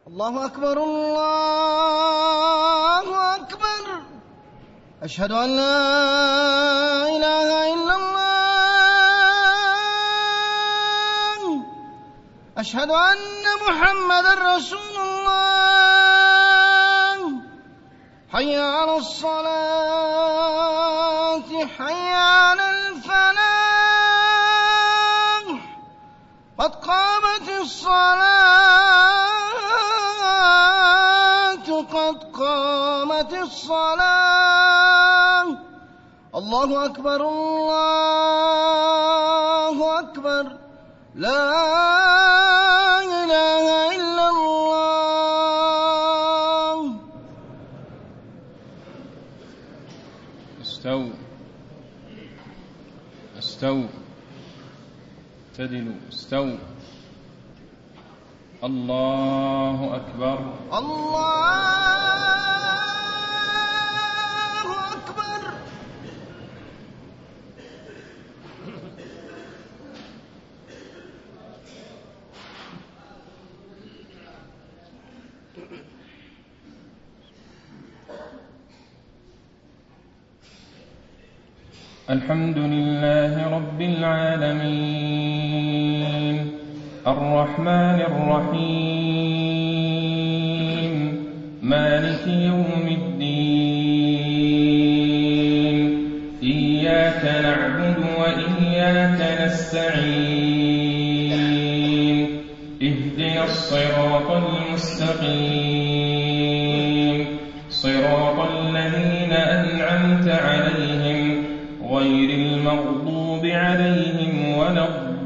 الله أكبر الله أكبر. أشهد أن لا إله إلا الله. أشهد أن محمدًا رسول الله. حي على الصلاة حي على الفلاح. قد قامت الصلاة قد قامت الصلاة. الله أكبر الله أكبر. لا إله إلا الله. استووا اعتدلوا استووا. الله أكبر الله أكبر. الحمد لله رب العالمين الرحمن الرحيم مالك يوم الدين إياك نعبد وإياك نستعين اهدنا الصراط المستقيم صراط الذين أنعمت عليهم غير المغضوب عليهم ولا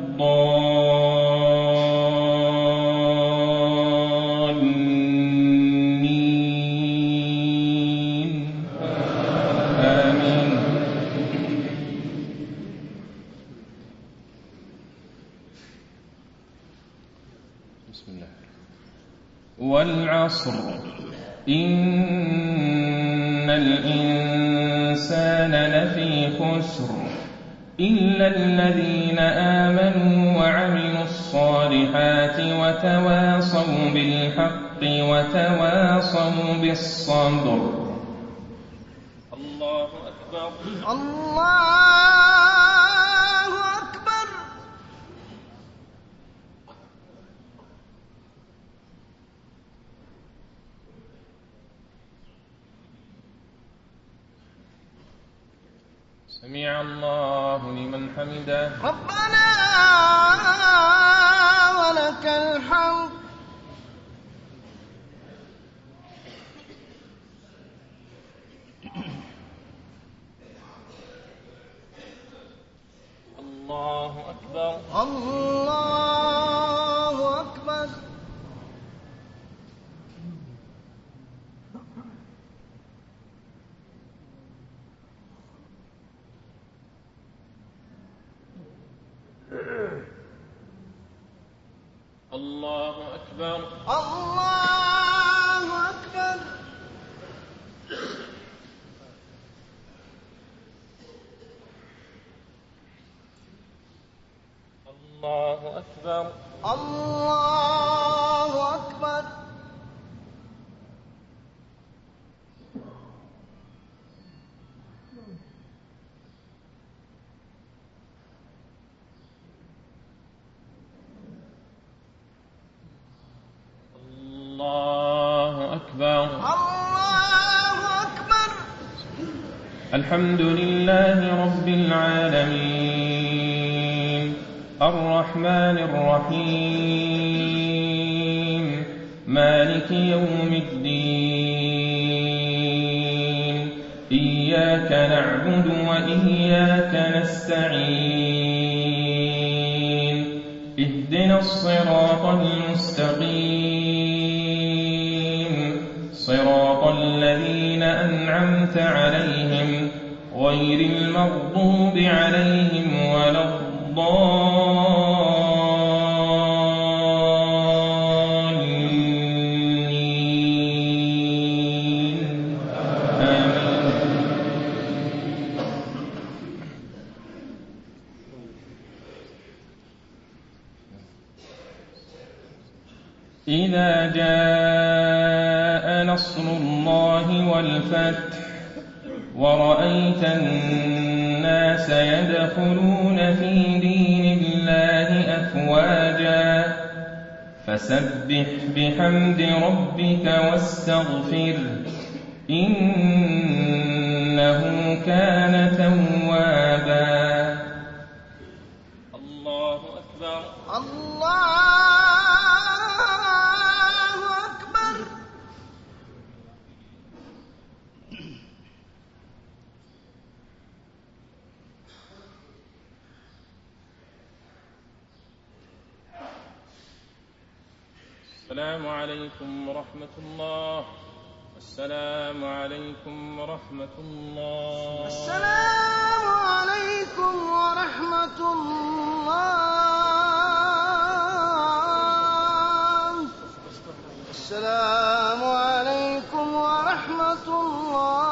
الضالين آمين. بسم الله. والعصر إن الإنسان لفي خسر إلا الذين آمنوا وعملوا الصالحات وتواصوا بالحق وتواصوا بالصبر. الله أكبر الله أكبر. سمع الله لمن حمده. ربنا ولك الحمد. الله أكبر الله أكبر. الله أكبر الله أكبر. الله أكبر الله أكبر. الله أكبر الله أكبر. الحمد لله رب العالمين الرحمن الرحيم مالك يوم الدين إياك نعبد وإياك نستعين اهدنا الصراط المستقيم صراط الذين أنعمت عليهم غير المغضوب عليهم ولا الضالين آمين. إذا جاء نصر الله والفتح ورأيت الناس يدخلون في دين الله أفواجا فسبح بحمد ربك واستغفره إنه كان توابا. الله أكبر. الله أكبر. السلام عليكم ورحمة الله. السلام عليكم ورحمة الله. السلام عليكم ورحمة الله. السلام عليكم ورحمة الله.